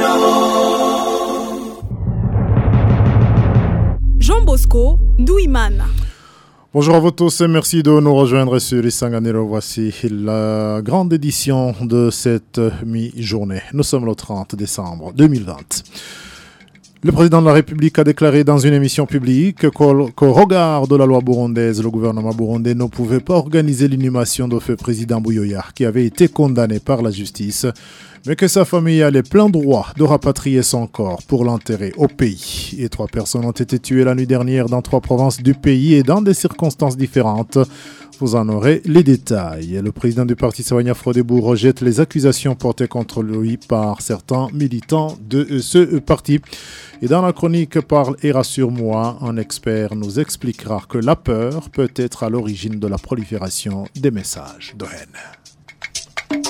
Jean Bosco Ndouimana. Bonjour à vous tous et merci de nous rejoindre sur Isanganiro. Voici la grande édition de cette mi-journée. Nous sommes le 30 décembre 2020. Le président de la République a déclaré dans une émission publique qu'au regard de la loi burundaise, le gouvernement burundais ne pouvait pas organiser l'inhumation de feu président Buyoya, qui avait été condamné par la justice, mais que sa famille a les pleins droits de rapatrier son corps pour l'enterrer au pays. Et 3 personnes ont été tuées la nuit dernière dans 3 provinces du pays et dans des circonstances différentes. Vous en aurez les détails. Le président du parti Sawanya Frodebo rejette les accusations portées contre lui par certains militants de ce parti. Et dans la chronique Parle et rassure-moi, un expert nous expliquera que la peur peut être à l'origine de la prolifération des messages de haine.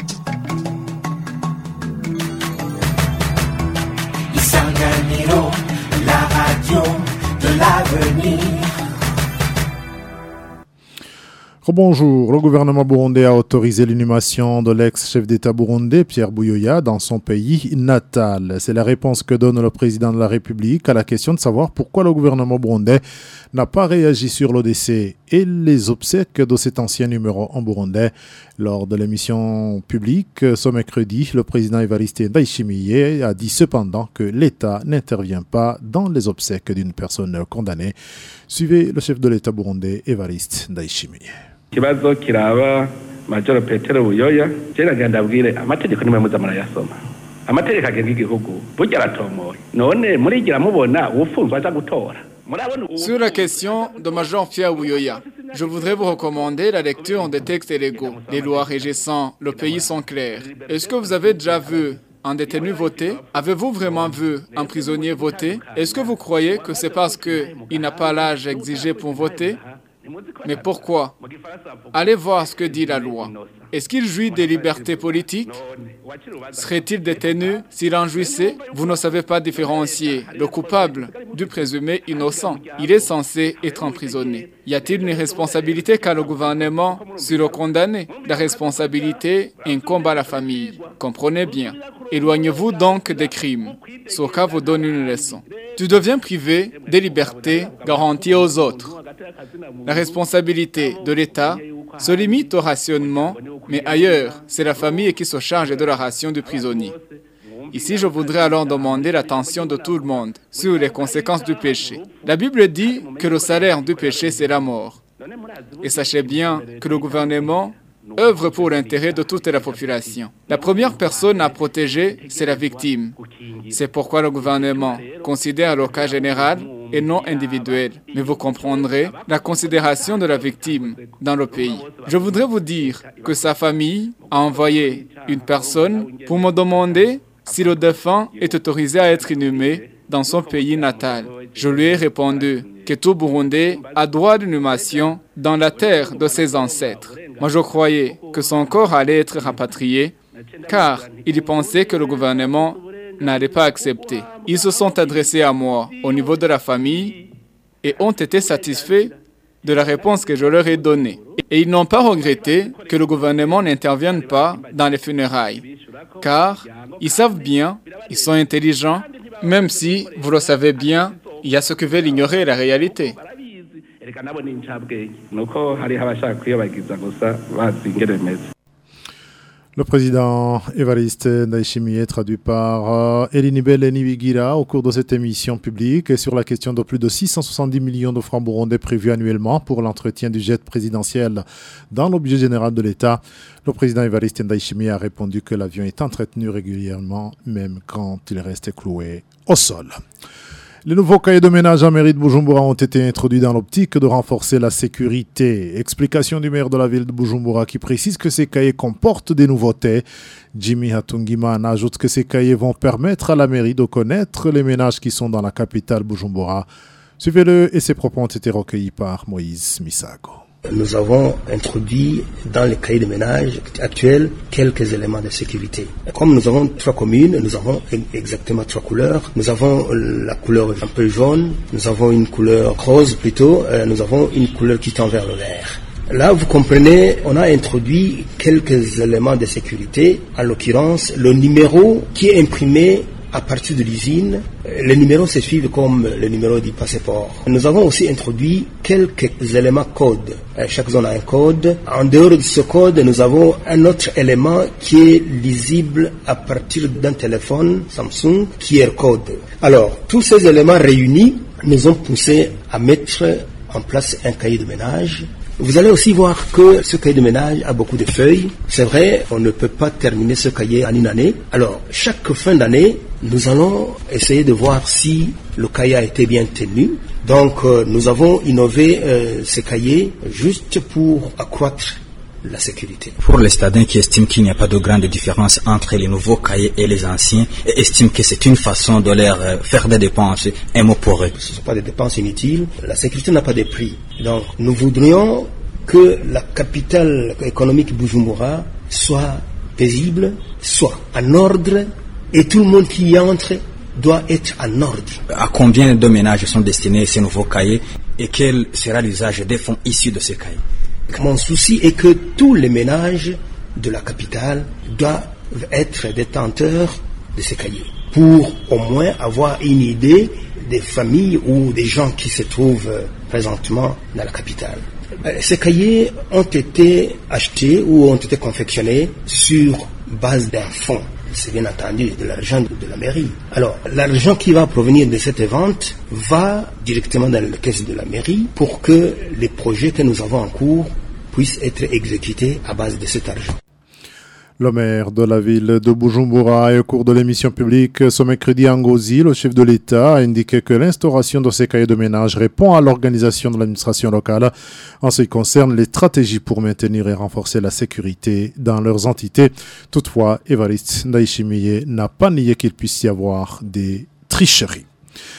Isanganiro, la radio de l'avenir. Bonjour, le gouvernement burundais a autorisé l'inhumation de l'ex-chef d'État burundais Pierre Buyoya dans son pays natal. C'est la réponse que donne le président de la République à la question de savoir pourquoi le gouvernement burundais n'a pas réagi sur le décès et les obsèques de cet ancien numéro en burundais. Lors de l'émission publique ce mercredi, le président Evariste Ndayishimiye a dit cependant que l'État n'intervient pas dans les obsèques d'une personne condamnée. Suivez le chef de l'État burundais Evariste Ndayishimiye. Kibazo kiraba Major Petero Buyoya geragenda abwire amategeko nimwe muzamara yasoma amategeko agenga igihugu burya aratomoye none murigira mubona ufunzwe aza gutora. Sur la question de Major Pierre Buyoya, je voudrais vous recommander la lecture des textes légaux. Les lois régissant le pays sont claires. Est-ce que vous avez déjà vu un détenu voter? Avez-vous vraiment vu un prisonnier voter? Est-ce que vous croyez que c'est parce qu'il n'a pas l'âge exigé pour voter? Mais pourquoi? Allez voir ce que dit la loi. Est-ce qu'il jouit des libertés politiques? Serait-il détenu s'il en jouissait? Vous ne savez pas différencier le coupable du présumé innocent. Il est censé être emprisonné. Y a-t-il une responsabilité qu'a le gouvernement sur le condamné? La responsabilité incombe à la famille. Comprenez bien. Éloignez-vous donc des crimes. Ce cas vous donne une leçon. Tu deviens privé des libertés garanties aux autres. La responsabilité de l'État se limite au rationnement, mais ailleurs, c'est la famille qui se charge de la ration du prisonnier. Ici, je voudrais alors demander l'attention de tout le monde sur les conséquences du péché. La Bible dit que le salaire du péché, c'est la mort. Et sachez bien que le gouvernement œuvre pour l'intérêt de toute la population. La première personne à protéger, c'est la victime. C'est pourquoi le gouvernement considère le cas général et non individuel. Mais vous comprendrez la considération de la victime dans le pays. Je voudrais vous dire que sa famille a envoyé une personne pour me demander si le défunt est autorisé à être inhumé dans son pays natal. Je lui ai répondu que tout Burundais a droit d'inhumation dans la terre de ses ancêtres. Moi, je croyais que son corps allait être rapatrié, car il pensait que le gouvernement n'allait pas accepter. Ils se sont adressés à moi au niveau de la famille et ont été satisfaits de la réponse que je leur ai donnée. Et ils n'ont pas regretté que le gouvernement n'intervienne pas dans les funérailles, car ils savent bien, ils sont intelligents, même si, vous le savez bien, il y a ceux qui veulent ignorer la réalité. Le président Evariste Ndayishimiye, traduit par Elinibel Nibigira, au cours de cette émission publique et sur la question de plus de 670 millions de francs burundais prévus annuellement pour l'entretien du jet présidentiel dans le budget général de l'État. Le président Evariste Ndayishimiye a répondu que l'avion est entretenu régulièrement, même quand il reste cloué au sol. Les nouveaux cahiers de ménage en mairie de Bujumbura ont été introduits dans l'optique de renforcer la sécurité. Explication du maire de la ville de Bujumbura qui précise que ces cahiers comportent des nouveautés. Jimmy Hatungimana ajoute que ces cahiers vont permettre à la mairie de connaître les ménages qui sont dans la capitale Bujumbura. Suivez-le et ses propos ont été recueillis par Moïse Misago. Nous avons introduit dans les cahiers de ménage actuels quelques éléments de sécurité. Comme nous avons 3 communes, nous avons exactement 3 couleurs. Nous avons la couleur un peu jaune, nous avons une couleur rose plutôt, nous avons une couleur qui tend vers le vert. Là, vous comprenez, on a introduit quelques éléments de sécurité, en l'occurrence le numéro qui est imprimé à partir de l'usine. Les numéros se suivent comme le numéro du passeport. Nous avons aussi introduit quelques éléments codes. Chaque zone a un code. En dehors de ce code, nous avons un autre élément qui est lisible à partir d'un téléphone Samsung, QR code. Alors, tous ces éléments réunis nous ont poussé à mettre en place un cahier de ménage. Vous allez aussi voir que ce cahier de ménage a beaucoup de feuilles. C'est vrai, on ne peut pas terminer ce cahier en une année. Alors, chaque fin d'année, nous allons essayer de voir si le cahier a été bien tenu. Donc, nous avons innové ce cahier juste pour accroître la sécurité. Pour les stadiens qui estiment qu'il n'y a pas de grande différence entre les nouveaux cahiers et les anciens et estiment que c'est une façon de leur faire des dépenses, un mot pour eux. Ce ne sont pas des dépenses inutiles. La sécurité n'a pas de prix. Donc, nous voudrions que la capitale économique Bujumbura soit paisible, soit en ordre, et tout le monde qui y entre doit être en ordre. À combien de ménages sont destinés ces nouveaux cahiers et quel sera l'usage des fonds issus de ces cahiers? Mon souci est que tous les ménages de la capitale doivent être détenteurs de ces cahiers pour au moins avoir une idée des familles ou des gens qui se trouvent présentement dans la capitale. Ces cahiers ont été achetés ou ont été confectionnés sur base d'un fonds. C'est bien entendu de l'argent de la mairie. Alors, l'argent qui va provenir de cette vente va directement dans la caisse de la mairie pour que les projets que nous avons en cours puissent être exécutés à base de cet argent. Le maire de la ville de Bujumbura, au cours de l'émission publique ce mercredi à Ngozi, le chef de l'État a indiqué que l'instauration de ces cahiers de ménage répond à l'organisation de l'administration locale en ce qui concerne les stratégies pour maintenir et renforcer la sécurité dans leurs entités. Toutefois, Évariste Ndayishimiye n'a pas nié qu'il puisse y avoir des tricheries.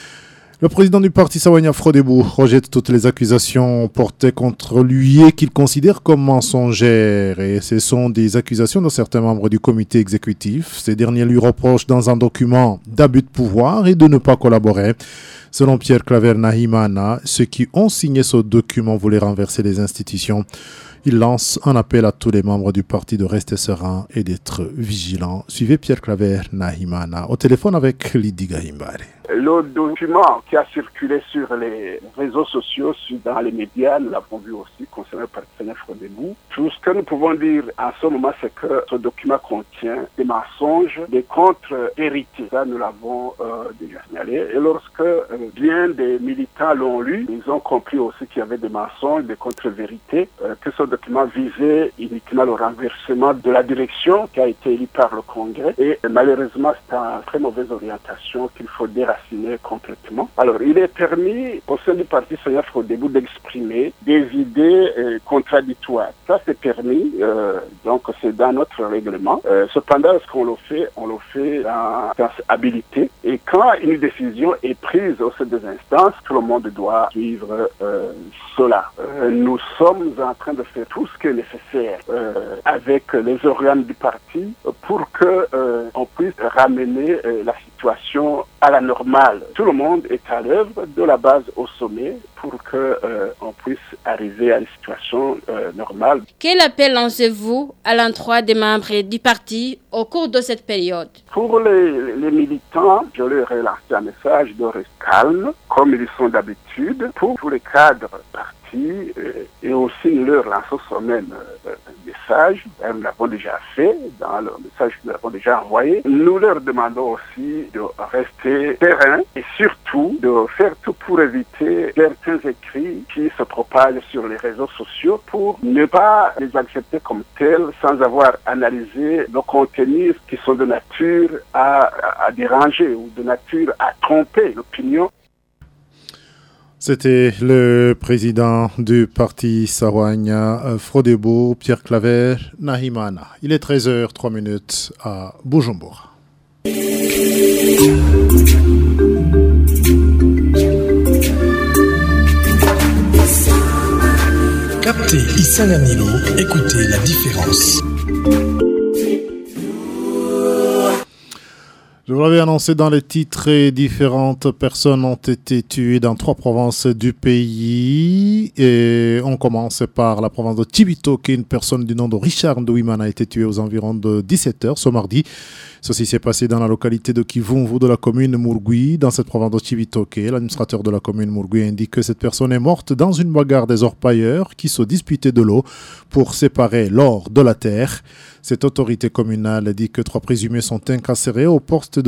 Le président du parti Sawanya Frodebu rejette toutes les accusations portées contre lui et qu'il considère comme mensongères. Et ce sont des accusations de certains membres du comité exécutif. Ces derniers lui reprochent dans un document d'abus de pouvoir et de ne pas collaborer. Selon Pierre Claver Nahimana, ceux qui ont signé ce document voulaient renverser les institutions. Il lance un appel à tous les membres du parti de rester sereins et d'être vigilants. Suivez Pierre Claver Nahimana au téléphone avec Lydie Gahimbare. Le document qui a circulé sur les réseaux sociaux, dans les médias, nous l'avons vu aussi concernant le parti Sawanya Frodebu. Tout ce que nous pouvons dire en ce moment, c'est que ce document contient des mensonges, des contre-vérités. Ça, nous l'avons déjà signalé. Et lorsque bien des militants l'ont lu, ils ont compris aussi qu'il y avait des mensonges, des contre-vérités, que ce document visait uniquement le renversement de la direction qui a été élue par le Congrès. Et malheureusement, c'est une très mauvaise orientation qu'il faut déraciner complètement. Alors, il est permis au sein du parti Sawanya Frodebu d'exprimer des idées contradictoires. Ça, c'est permis, donc c'est dans notre règlement. Cependant, lorsqu'on le fait, on le fait dans habilité. Et quand une décision est prise au sein des instances, tout le monde doit suivre cela. Nous sommes en train de faire tout ce qui est nécessaire avec les organes du parti pour que on puisse ramener la situation à la normale. Tout le monde est à l'œuvre de la base au sommet pour que on puisse arriver à une situation normale. Quel appel lancez-vous à l'endroit des membres du parti au cours de cette période? Pour les militants, je leur ai lancé un message de rester calme, comme ils sont d'habitude. Pour tous les cadres partis, et aussi nous leur lançons ce même message. Nous l'avons déjà fait, dans le message que nous avons déjà envoyé. Nous leur demandons aussi de rester sereins et surtout de faire tout pour éviter certains écrits qui se propagent sur les réseaux sociaux pour ne pas les accepter comme tels sans avoir analysé nos contenus qui sont de nature à déranger ou de nature à tromper l'opinion. C'était le président du parti Sawanya Frodebu, Pierre Claver Nahimana. Il est 13h03 à Bujumbura. Captez Isanganilo, écoutez la différence. Je vous l'avais annoncé dans les titres, et différentes personnes ont été tuées dans 3 provinces du pays. Et on commence par la province de Cibitoke. Une personne du nom de Richard Ndouimana a été tuée aux environs de 17h ce mardi. Ceci s'est passé dans la localité de Kivumvu de la commune Murgui, dans cette province de Cibitoke. L'administrateur de la commune Murgui indique que cette personne est morte dans une bagarre des orpailleurs qui se disputaient de l'eau pour séparer l'or de la terre. Cette autorité communale dit que 3 présumés sont incarcérés au poste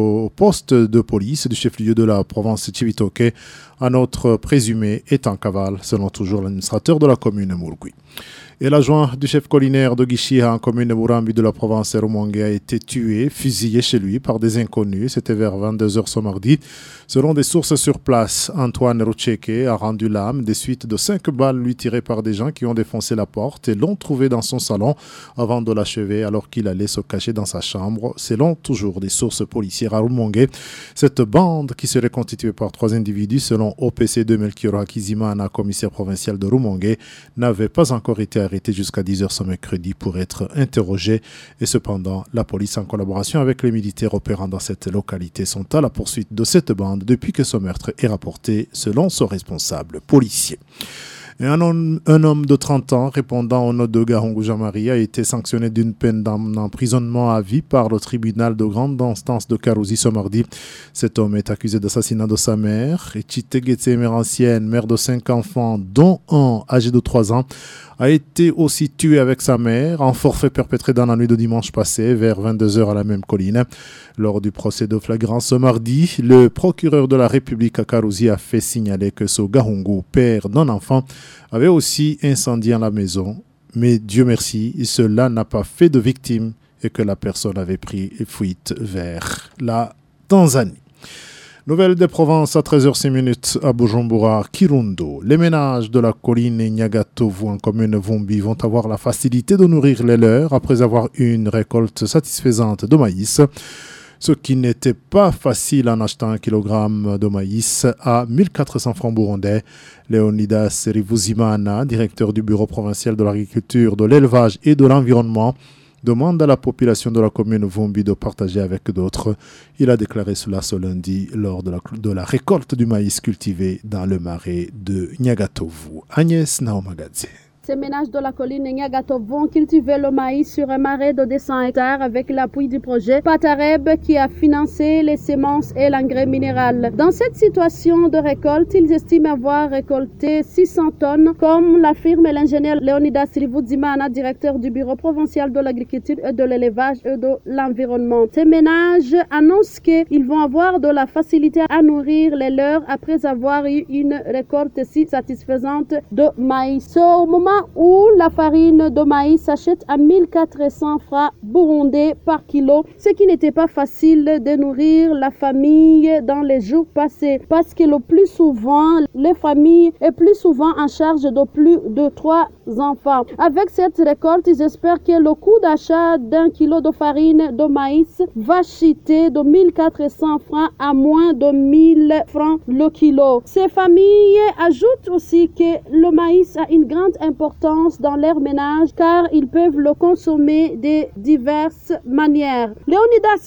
de police du chef-lieu de la province de Cibitoke. Un autre présumé est en cavale, selon toujours l'administrateur de la commune Murgui. Et l'adjoint du chef collinaire de Guichia en commune Murambi de la province de Rumongue a été tué, fusillé chez lui par des inconnus. C'était vers 22h ce mardi. Selon des sources sur place, Antoine Rucheke a rendu l'âme des suites de 5 balles lui tirées par des gens qui ont défoncé la porte et l'ont trouvé dans son salon avant de l'achever alors qu'il allait se cacher dans sa chambre. Selon toujours des sources policières à Rumongue, cette bande qui serait constituée par 3 individus, selon OPC de Melchior Hakizimana, commissaire provincial de Rumongue, n'avait pas encore été arrêté jusqu'à 10h ce mercredi pour être interrogé. Et cependant, la police, en collaboration avec les militaires opérant dans cette localité, sont à la poursuite de cette bande depuis que ce meurtre est rapporté selon son responsable policier. Et un homme de 30 ans répondant au nom de Gahongu Jamari a été sanctionné d'une peine d'emprisonnement à vie par le tribunal de grande instance de Karouzi ce mardi. Cet homme est accusé d'assassinat de sa mère. Et Chitegetse Merancienne, mère de 5 enfants, dont un âgé de 3 ans, a été aussi tué avec sa mère en forfait perpétré dans la nuit de dimanche passé vers 22h à la même colline. Lors du procès de flagrance ce mardi, le procureur de la République à Karouzi a fait signaler que ce Gahungu, père d'un enfant, avait aussi incendié la maison. Mais Dieu merci, cela n'a pas fait de victime et que la personne avait pris fuite vers la Tanzanie. Nouvelle des provinces à 13h06 à Bujumbura, Kirundo. Les ménages de la colline Nyagatovu en commune Vumbi vont avoir la facilité de nourrir les leurs après avoir eu une récolte satisfaisante de maïs. Ce qui n'était pas facile en achetant 1 kilogramme de maïs à 1400 francs burundais. Leonidas Rivuzimana, directeur du bureau provincial de l'agriculture, de l'élevage et de l'environnement, demande à la population de la commune Vumbi de partager avec d'autres. Il a déclaré cela ce lundi lors de la récolte du maïs cultivé dans le marais de Nyagatovu. Agnès Naomagadze. Ces ménages de la colline Nyagato vont cultiver le maïs sur un marais de 200 hectares avec l'appui du projet Patareb qui a financé les semences et l'engrais minéral. Dans cette situation de récolte, ils estiment avoir récolté 600 tonnes, comme l'affirme l'ingénieur Leonidas Rivuzimana, directeur du bureau provincial de l'agriculture et de l'élevage et de l'environnement. Ces ménages annoncent qu'ils vont avoir de la facilité à nourrir les leurs après avoir eu une récolte si satisfaisante de maïs. C'est au moment où la farine de maïs s'achète à 1400 francs burundais par kilo, ce qui n'était pas facile de nourrir la famille dans les jours passés, parce que le plus souvent, les familles sont plus souvent en charge de plus de 3 enfants. Avec cette récolte, ils espèrent que le coût d'achat d'1 kilo de farine de maïs va chuter de 1400 francs à moins de 1000 francs le kilo. Ces familles ajoutent aussi que le maïs a une grande importance dans leur ménage car ils peuvent le consommer de diverses manières. Leonidas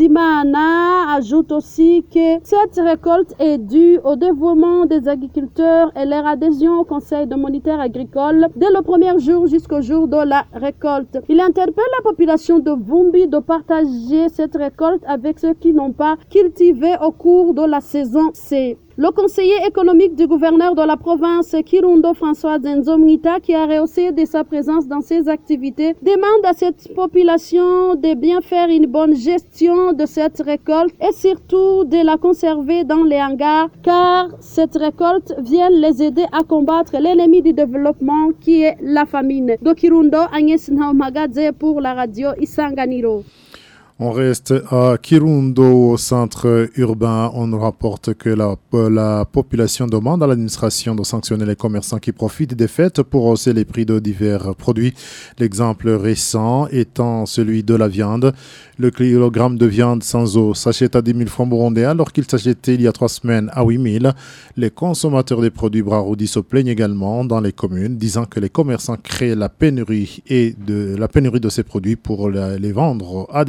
Rivuzimana ajoute aussi que cette récolte est due au dévouement des agriculteurs et leur adhésion au conseil de monitorat agricole dès le premier jour jusqu'au jour de la récolte. Il interpelle la population de Vumbi de partager cette récolte avec ceux qui n'ont pas cultivé au cours de la saison C. Le conseiller économique du gouverneur de la province Kirundo, François Zenzomnita, qui a rehaussé de sa présence dans ses activités, demande à cette population de bien faire une bonne gestion de cette récolte et surtout de la conserver dans les hangars car cette récolte vient les aider à combattre l'ennemi du développement qui est la famine. De Kirundo, Agnès Naomagadze pour la radio Isanganiro. On reste à Kirundo, au centre urbain. On nous rapporte que la population demande à l'administration de sanctionner les commerçants qui profitent des fêtes pour hausser les prix de divers produits. L'exemple récent étant celui de la viande. Le kilogramme de viande sans eau s'achète à 10 000 francs burundais alors qu'il s'achetait il y a 3 semaines à 8 000. Les consommateurs des produits Braroudi se plaignent également dans les communes, disant que les commerçants créent la pénurie de ces produits pour les vendre à des prix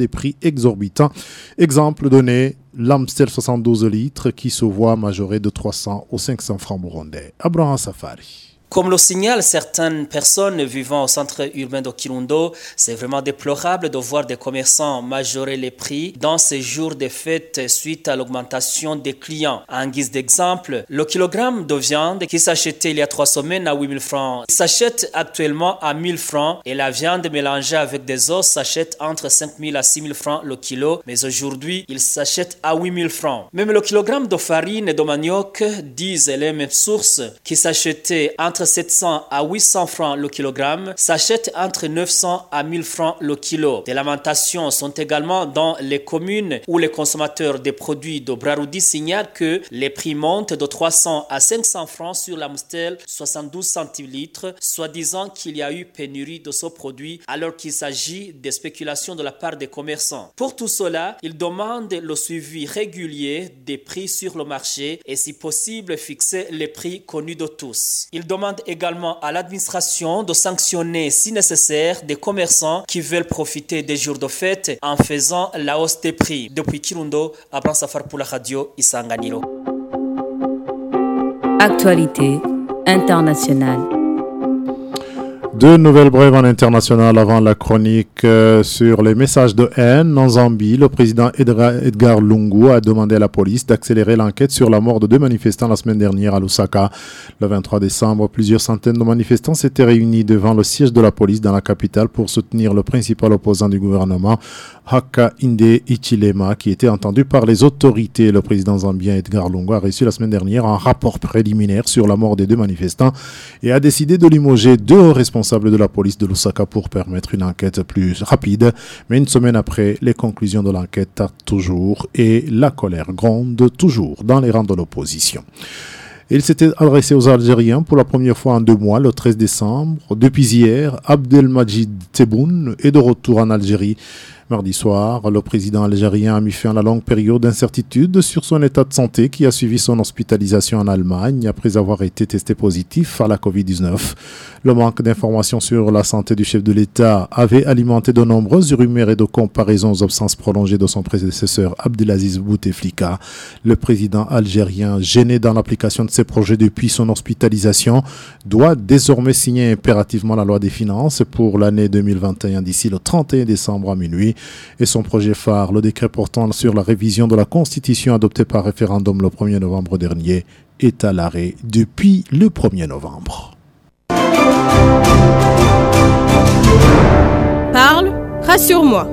exorbitants. Exemple donné, l'Amstel 72 litres qui se voit majoré de 300 aux 500 francs burundais. Abraham Safari. Comme le signalent certaines personnes vivant au centre urbain de Kirundo, c'est vraiment déplorable de voir des commerçants majorer les prix dans ces jours de fête suite à l'augmentation des clients. En guise d'exemple, le kilogramme de viande qui s'achetait il y a 3 semaines à 8 000 francs s'achète actuellement à 1 000 francs et la viande mélangée avec des os s'achète entre 5 000 à 6 000 francs le kilo, mais aujourd'hui, il s'achète à 8 000 francs. Même le kilogramme de farine et de manioc, disent les mêmes sources, qui s'achetait entre 700 à 800 francs le kilogramme, s'achète entre 900 à 1000 francs le kilo. Des lamentations sont également dans les communes où les consommateurs des produits de Braroudi signalent que les prix montent de 300 à 500 francs sur l'Amstel 72 centilitres, soi-disant qu'il y a eu pénurie de ce produit alors qu'il s'agit de spéculations de la part des commerçants. Pour tout cela, ils demandent le suivi régulier des prix sur le marché et si possible fixer les prix connus de tous. Ils demandent également à l'administration de sanctionner si nécessaire des commerçants qui veulent profiter des jours de fête en faisant la hausse des prix. Depuis Kirundo, Abraham Safar pour la radio Isanganiro. Actualité internationale. Deux nouvelles brèves en international avant la chronique sur les messages de haine. En Zambie, le président Edgar Lungu a demandé à la police d'accélérer l'enquête sur la mort de 2 manifestants la semaine dernière à Lusaka. Le 23 décembre, plusieurs centaines de manifestants s'étaient réunis devant le siège de la police dans la capitale pour soutenir le principal opposant du gouvernement, Hakainde Hichilema, qui était entendu par les autorités. Le président zambien Edgar Lungu a reçu la semaine dernière un rapport préliminaire sur la mort des 2 manifestants et a décidé de limoger 2 responsables de la police de Lusaka pour permettre une enquête plus rapide. Mais une semaine après, les conclusions de l'enquête tardent toujours et la colère gronde toujours dans les rangs de l'opposition. Il s'était adressé aux Algériens pour la première fois en 2 mois, le 13 décembre. Depuis hier, Abdelmajid Tebboune est de retour en Algérie. Mardi soir, le président algérien a mis fin à la longue période d'incertitude sur son état de santé qui a suivi son hospitalisation en Allemagne après avoir été testé positif à la Covid-19. Le manque d'informations sur la santé du chef de l'État avait alimenté de nombreuses rumeurs et de comparaisons aux absences prolongées de son prédécesseur Abdelaziz Bouteflika. Le président algérien, gêné dans l'application de ses projets depuis son hospitalisation, doit désormais signer impérativement la loi des finances pour l'année 2021 d'ici le 31 décembre à minuit. Et son projet phare, le décret portant sur la révision de la Constitution adopté par référendum le 1er novembre dernier, est à l'arrêt depuis le 1er novembre. Parle, rassure-moi.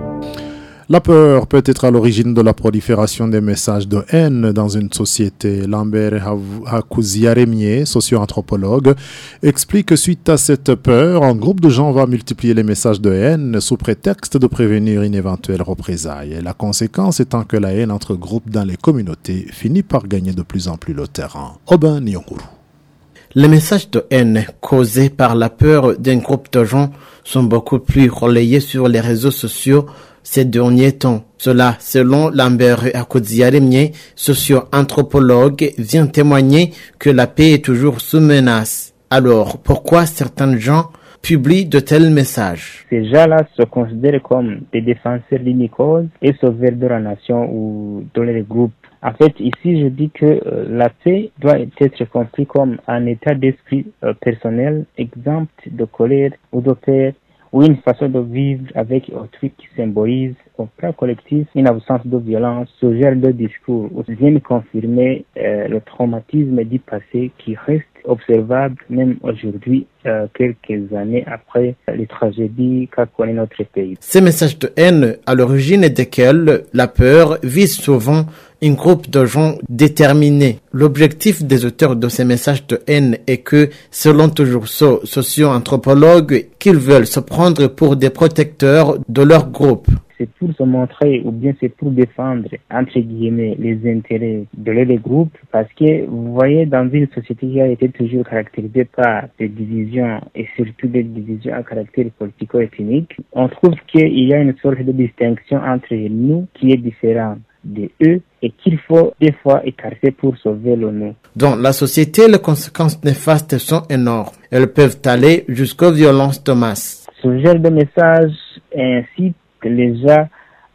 La peur peut être à l'origine de la prolifération des messages de haine dans une société. Lambert Hakuziaremie, socio-anthropologue, explique que suite à cette peur, un groupe de gens va multiplier les messages de haine sous prétexte de prévenir une éventuelle représaille. La conséquence étant que la haine entre groupes dans les communautés finit par gagner de plus en plus le terrain. Oben Nyonguru. Les messages de haine causés par la peur d'un groupe de gens sont beaucoup plus relayés sur les réseaux sociaux ces derniers temps. Cela, selon Lambert Hakuziaremie, socio-anthropologue, vient témoigner que la paix est toujours sous menace. Alors, pourquoi certains gens publient de tels messages? Ces gens-là se considèrent comme des défenseurs d'une cause et sauveurs de la nation ou de les groupes. En fait, ici, je dis que la paix doit être comprise comme un état d'esprit personnel, exempt de colère ou de peur, ou une façon de vivre avec autrui qui symbolise au plan collectif une absence de violence. Ce genre de discours vient confirmer le traumatisme du passé qui reste observable même aujourd'hui, quelques années après les tragédies qu'a connu notre pays. Ces messages de haine, à l'origine desquels la peur vise souvent un groupe de gens déterminés. L'objectif des auteurs de ces messages de haine est que, selon toujours ce socio-anthropologue, qu'ils veulent se prendre pour des protecteurs de leur groupe. C'est pour se montrer ou bien c'est pour défendre, entre guillemets, les intérêts de les groupes, parce que vous voyez, dans une société qui a été toujours caractérisée par des divisions et surtout des divisions à caractère politico-ethnique, on trouve qu'il y a une sorte de distinction entre nous qui est différente de eux et qu'il faut des fois écarter pour sauver le nous. Dans la société, les conséquences néfastes sont énormes. Elles peuvent aller jusqu'aux violences de masse. Ce genre de message incite les gens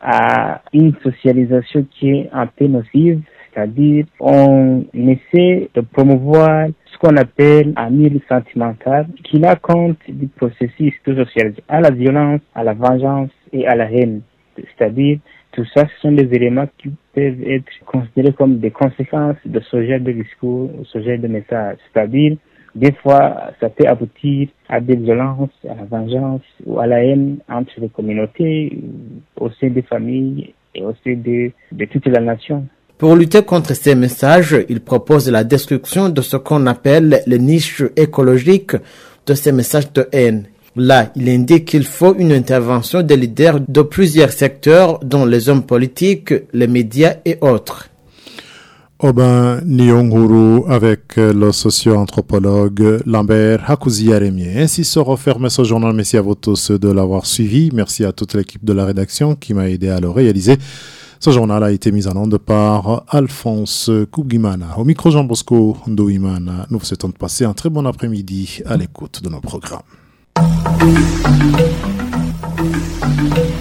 à une socialisation qui est un peu nocive, c'est-à-dire on essaie de promouvoir ce qu'on appelle un milieu sentimental qui là compte du processus de socialisation à la violence, à la vengeance et à la haine. C'est-à-dire, tout ça, ce sont des éléments qui peuvent être considérés comme des conséquences de ce genre de discours, ce genre de message. C'est-à-dire, des fois, ça peut aboutir à des violences, à la vengeance ou à la haine entre les communautés, au sein des familles et au sein de toute la nation. Pour lutter contre ces messages, il propose la destruction de ce qu'on appelle les niches écologiques de ces messages de haine. Là, il indique qu'il faut une intervention des leaders de plusieurs secteurs, dont les hommes politiques, les médias et autres. Aubin Nyonguru avec le socio-anthropologue Lambert Hakouzi-Yaremie. Ainsi se referme ce journal. Merci à vous tous de l'avoir suivi. Merci à toute l'équipe de la rédaction qui m'a aidé à le réaliser. Ce journal a été mis en onde par Alphonse Kougimana. Au micro Jean Bosco Ndouimana. Nous vous souhaitons de passer un très bon après-midi à l'écoute de nos programmes.